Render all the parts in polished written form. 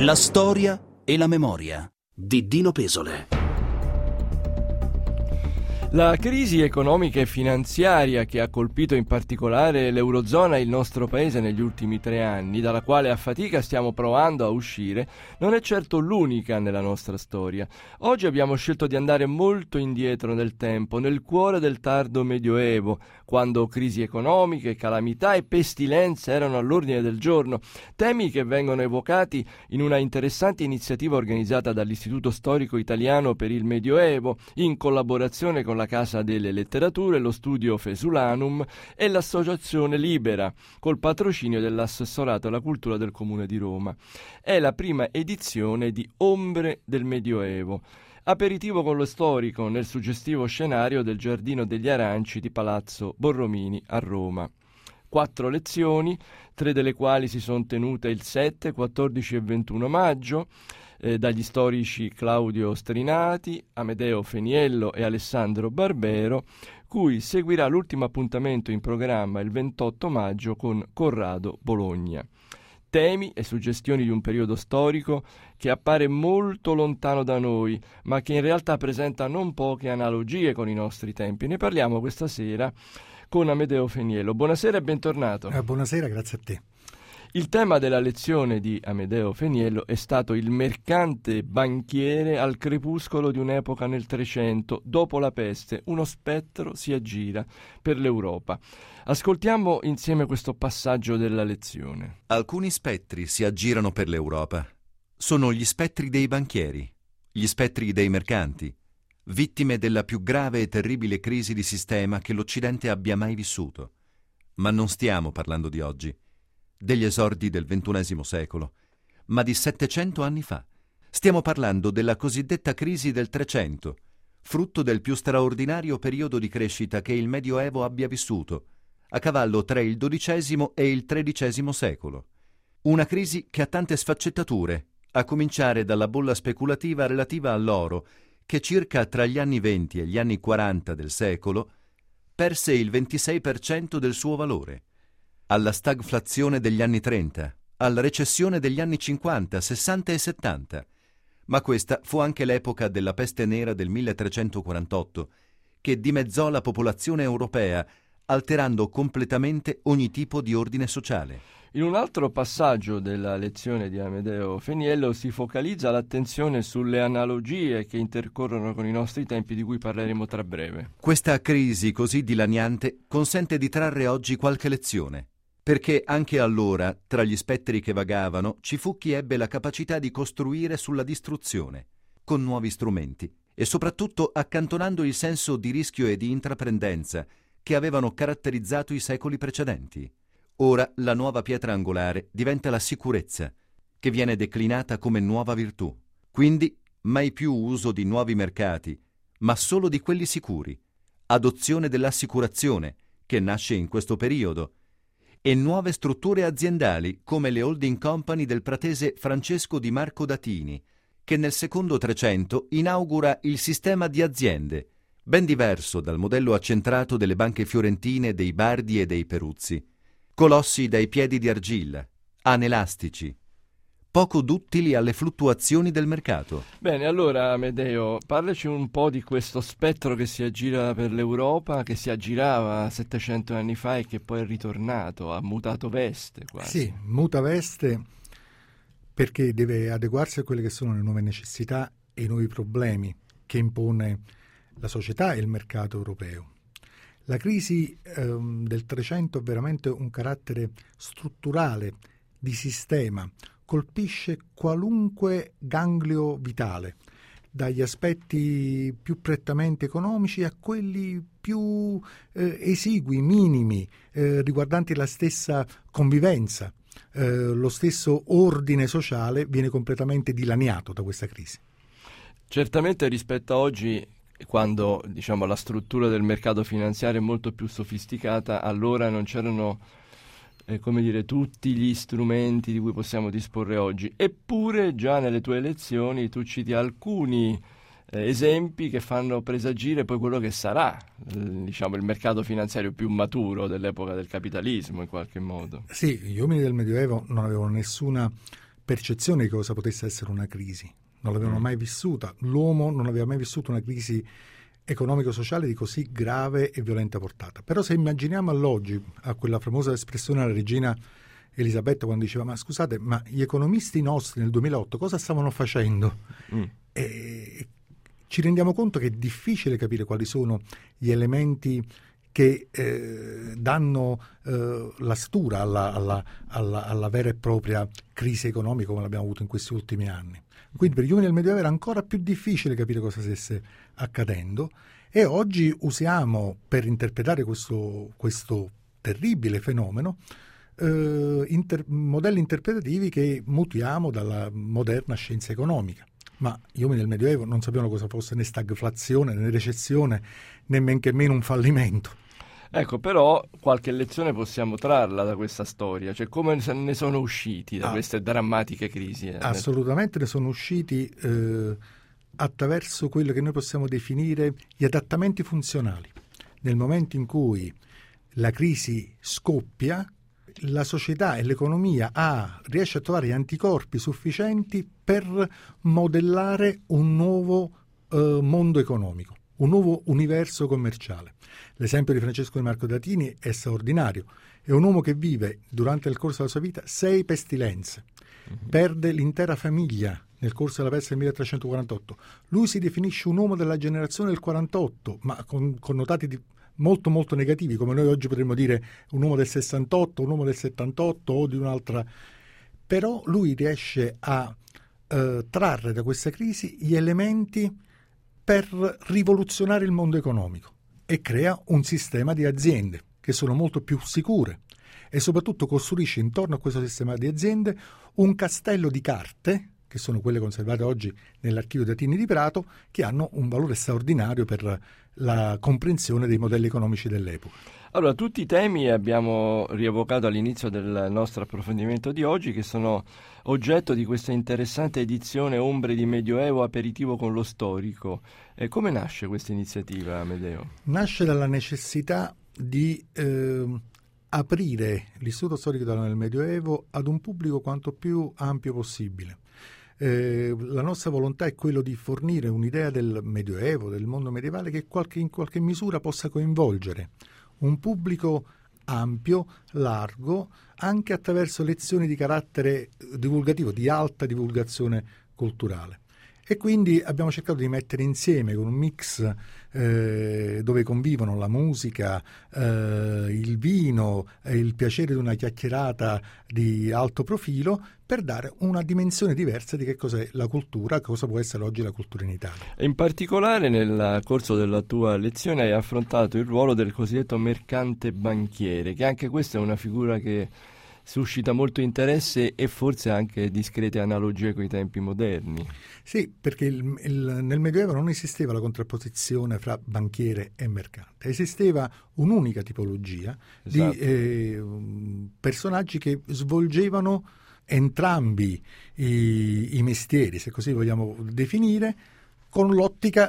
La storia e la memoria di Dino Pesole. La crisi economica e finanziaria che ha colpito in particolare l'Eurozona e il nostro paese negli ultimi 3 anni, dalla quale a fatica stiamo provando a uscire, non è certo l'unica nella nostra storia. Oggi abbiamo scelto di andare molto indietro nel tempo, nel cuore del tardo Medioevo, quando crisi economiche, calamità e pestilenze erano all'ordine del giorno, temi che vengono evocati in una interessante iniziativa organizzata dall'Istituto Storico Italiano per il Medioevo, in collaborazione con la Casa delle Letterature, lo Studio Fesulanum e l'Associazione Libera, col patrocinio dell'Assessorato alla Cultura del Comune di Roma. È la prima edizione di Ombre del Medioevo, aperitivo con lo storico nel suggestivo scenario del Giardino degli Aranci di Palazzo Borromini a Roma. 4 lezioni, 3 delle quali si sono tenute il 7, 14 e 21 maggio, dagli storici Claudio Strinati, Amedeo Feniello e Alessandro Barbero, cui seguirà l'ultimo appuntamento in programma il 28 maggio con Corrado Bologna. Temi e suggestioni di un periodo storico che appare molto lontano da noi, ma che in realtà presenta non poche analogie con i nostri tempi. Ne parliamo questa sera con Amedeo Feniello. Buonasera e bentornato. Buonasera, grazie a te. Il tema della lezione di Amedeo Feniello è stato il mercante banchiere al crepuscolo di un'epoca nel Trecento. Dopo la peste, uno spettro si aggira per l'Europa. Ascoltiamo insieme questo passaggio della lezione. Alcuni spettri si aggirano per l'Europa. Sono gli spettri dei banchieri, gli spettri dei mercanti, vittime della più grave e terribile crisi di sistema che l'Occidente abbia mai vissuto. Ma non stiamo parlando di oggi, degli esordi del XXI secolo, ma di 700 anni fa. Stiamo parlando della cosiddetta crisi del Trecento, frutto del più straordinario periodo di crescita che il Medioevo abbia vissuto, a cavallo tra il XII e il XIII secolo. Una crisi che ha tante sfaccettature, a cominciare dalla bolla speculativa relativa all'oro, che circa tra gli anni 20 e gli anni 40 del secolo perse il 26% del suo valore, alla stagflazione degli anni 30, alla recessione degli anni 50, 60 e 70. Ma questa fu anche l'epoca della peste nera del 1348, che dimezzò la popolazione europea, alterando completamente ogni tipo di ordine sociale. In un altro passaggio della lezione di Amedeo Feniello si focalizza l'attenzione sulle analogie che intercorrono con i nostri tempi, di cui parleremo tra breve. Questa crisi così dilaniante consente di trarre oggi qualche lezione, perché anche allora, tra gli spettri che vagavano, ci fu chi ebbe la capacità di costruire sulla distruzione, con nuovi strumenti, e soprattutto accantonando il senso di rischio e di intraprendenza che avevano caratterizzato i secoli precedenti. Ora la nuova pietra angolare diventa la sicurezza, che viene declinata come nuova virtù. Quindi mai più uso di nuovi mercati, ma solo di quelli sicuri. Adozione dell'assicurazione, che nasce in questo periodo, e nuove strutture aziendali come le holding company del pratese Francesco di Marco Datini, che nel secondo Trecento inaugura il sistema di aziende, ben diverso dal modello accentrato delle banche fiorentine, dei Bardi e dei Peruzzi. Colossi dai piedi di argilla, anelastici, poco duttili alle fluttuazioni del mercato. Bene, allora Amedeo, parlaci un po' di questo spettro che si aggira per l'Europa, che si aggirava 700 anni fa e che poi è ritornato, ha mutato veste quasi. Sì, muta veste perché deve adeguarsi a quelle che sono le nuove necessità e i nuovi problemi che impone la società e il mercato europeo. La crisi del Trecento ha veramente un carattere strutturale, di sistema, colpisce qualunque ganglio vitale, dagli aspetti più prettamente economici a quelli più esigui, minimi, riguardanti la stessa convivenza. Lo stesso ordine sociale viene completamente dilaniato da questa crisi. Certamente rispetto a oggi, quando la struttura del mercato finanziario è molto più sofisticata, allora non c'erano tutti gli strumenti di cui possiamo disporre oggi. Eppure già nelle tue lezioni tu citi alcuni esempi che fanno presagire poi quello che sarà il mercato finanziario più maturo dell'epoca del capitalismo, in qualche modo. Sì, gli uomini del Medioevo non avevano nessuna percezione di cosa potesse essere una crisi. Non l'avevano mai vissuta. L'uomo non aveva mai vissuto una crisi economico-sociale di così grave e violenta portata. Però se immaginiamo all'oggi, a quella famosa espressione della regina Elisabetta quando diceva ma scusate, ma gli economisti nostri nel 2008 cosa stavano facendo? E ci rendiamo conto che è difficile capire quali sono gli elementi che danno la stura alla vera e propria crisi economica come l'abbiamo avuto in questi ultimi anni. Quindi per gli uomini del Medioevo era ancora più difficile capire cosa stesse accadendo e oggi usiamo per interpretare questo terribile fenomeno modelli interpretativi che mutiamo dalla moderna scienza economica. Ma gli uomini del Medioevo non sapevano cosa fosse né stagflazione, né recessione, né men che meno un fallimento. Ecco, però qualche lezione possiamo trarla da questa storia, cioè come ne sono usciti da queste drammatiche crisi? Assolutamente ne sono usciti attraverso quello che noi possiamo definire gli adattamenti funzionali. Nel momento in cui la crisi scoppia, la società e l'economia riesce a trovare gli anticorpi sufficienti per modellare un nuovo mondo economico, un nuovo universo commerciale. L'esempio di Francesco Di Marco Datini è straordinario. È un uomo che vive durante il corso della sua vita 6 pestilenze, perde l'intera famiglia nel corso della peste del 1348. Lui si definisce un uomo della generazione del 48, ma con connotati molto molto negativi, come noi oggi potremmo dire un uomo del 68, un uomo del 78 o di un'altra. Però lui riesce a trarre da questa crisi gli elementi per rivoluzionare il mondo economico e crea un sistema di aziende che sono molto più sicure e soprattutto costruisce intorno a questo sistema di aziende un castello di carte, che sono quelle conservate oggi nell'archivio Datini di Prato, che hanno un valore straordinario per la comprensione dei modelli economici dell'epoca. Allora, tutti i temi abbiamo rievocato all'inizio del nostro approfondimento di oggi, che sono oggetto di questa interessante edizione Ombre di Medioevo aperitivo con lo storico. E come nasce questa iniziativa, Amedeo? Nasce dalla necessità di aprire l'Istituto Storico Italiano del Medioevo ad un pubblico quanto più ampio possibile. La nostra volontà è quello di fornire un'idea del Medioevo, del mondo medievale, che in qualche misura possa coinvolgere un pubblico ampio, largo, anche attraverso lezioni di carattere divulgativo, di alta divulgazione culturale. E quindi abbiamo cercato di mettere insieme con un mix dove convivono la musica, il vino, il piacere di una chiacchierata di alto profilo, per dare una dimensione diversa di che cos'è la cultura, cosa può essere oggi la cultura in Italia. In particolare nel corso della tua lezione hai affrontato il ruolo del cosiddetto mercante banchiere, che anche questa è una figura che suscita molto interesse e forse anche discrete analogie con i tempi moderni. Sì, perché nel Medioevo non esisteva la contrapposizione fra banchiere e mercante, esisteva un'unica tipologia di personaggi che svolgevano entrambi i mestieri, se così vogliamo definire, con l'ottica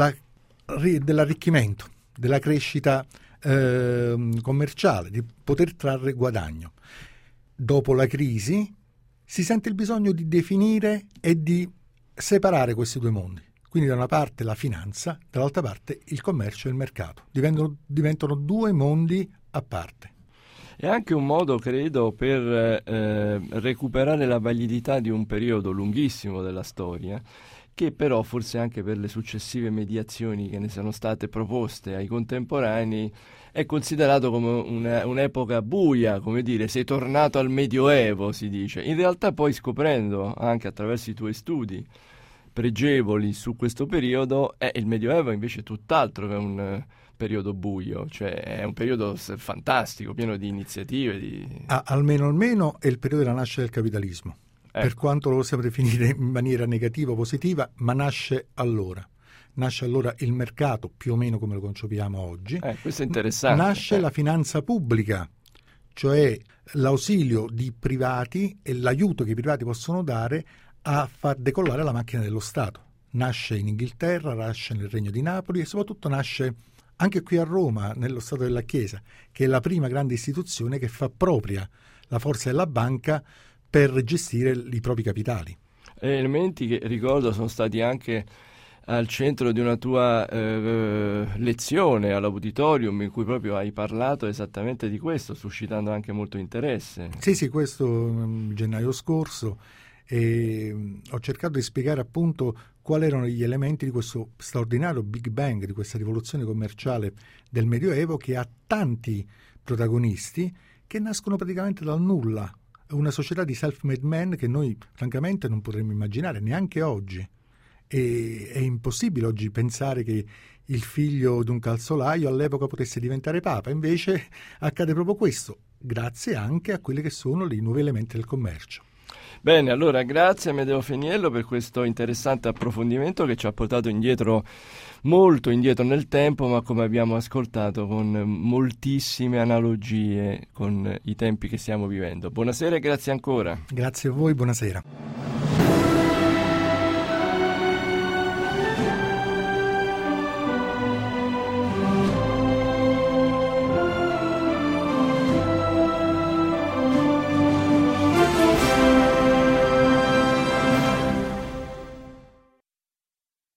dell'arricchimento, della crescita commerciale, di poter trarre guadagno. Dopo la crisi si sente il bisogno di definire e di separare questi due mondi. Quindi da una parte la finanza, dall'altra parte il commercio e il mercato. Diventano due mondi a parte. È anche un modo, credo, per recuperare la validità di un periodo lunghissimo della storia, che però forse anche per le successive mediazioni che ne sono state proposte ai contemporanei è considerato come un'epoca buia, come dire, sei tornato al Medioevo, si dice. In realtà poi scoprendo, anche attraverso i tuoi studi pregevoli su questo periodo, il Medioevo invece è tutt'altro che un periodo buio, cioè è un periodo fantastico, pieno di iniziative. Almeno è il periodo della nascita del capitalismo. Ecco. Per quanto lo possiamo definire in maniera negativa o positiva, ma nasce allora. Nasce allora il mercato, più o meno come lo concepiamo oggi. Questo è interessante. Nasce la finanza pubblica, cioè l'ausilio di privati e l'aiuto che i privati possono dare a far decollare la macchina dello Stato. Nasce in Inghilterra, nasce nel Regno di Napoli e soprattutto nasce anche qui a Roma, nello Stato della Chiesa, che è la prima grande istituzione che fa propria la forza della banca per gestire i propri capitali. Elementi che, ricordo, sono stati anche al centro di una tua lezione all'auditorium, in cui proprio hai parlato esattamente di questo, suscitando anche molto interesse. Sì, questo gennaio scorso, e ho cercato di spiegare appunto quali erano gli elementi di questo straordinario Big Bang, di questa rivoluzione commerciale del Medioevo, che ha tanti protagonisti che nascono praticamente dal nulla. Una società di self-made men che noi francamente non potremmo immaginare neanche oggi. E è impossibile oggi pensare che il figlio di un calzolaio all'epoca potesse diventare papa, invece accade proprio questo, grazie anche a quelli che sono i nuovi elementi del commercio. Bene, allora grazie a Amedeo Feniello per questo interessante approfondimento che ci ha portato molto indietro nel tempo, ma come abbiamo ascoltato con moltissime analogie con i tempi che stiamo vivendo. Buonasera e grazie ancora. Grazie a voi, buonasera.